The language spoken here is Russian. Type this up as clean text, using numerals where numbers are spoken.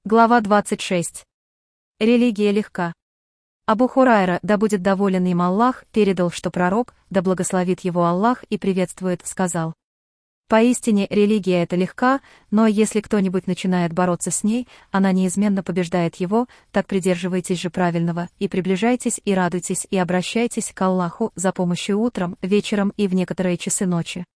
Глава 26. Религия легка. Абу Хурайра, да будет доволен им Аллах, передал, что пророк, да благословит его Аллах и приветствует, сказал: «Поистине, религия эта легка, но если кто-нибудь начинает бороться с ней, она неизменно побеждает его, так придерживайтесь же правильного, и приближайтесь, и радуйтесь, и обращайтесь к Аллаху за помощью утром, вечером и в некоторые часы ночи».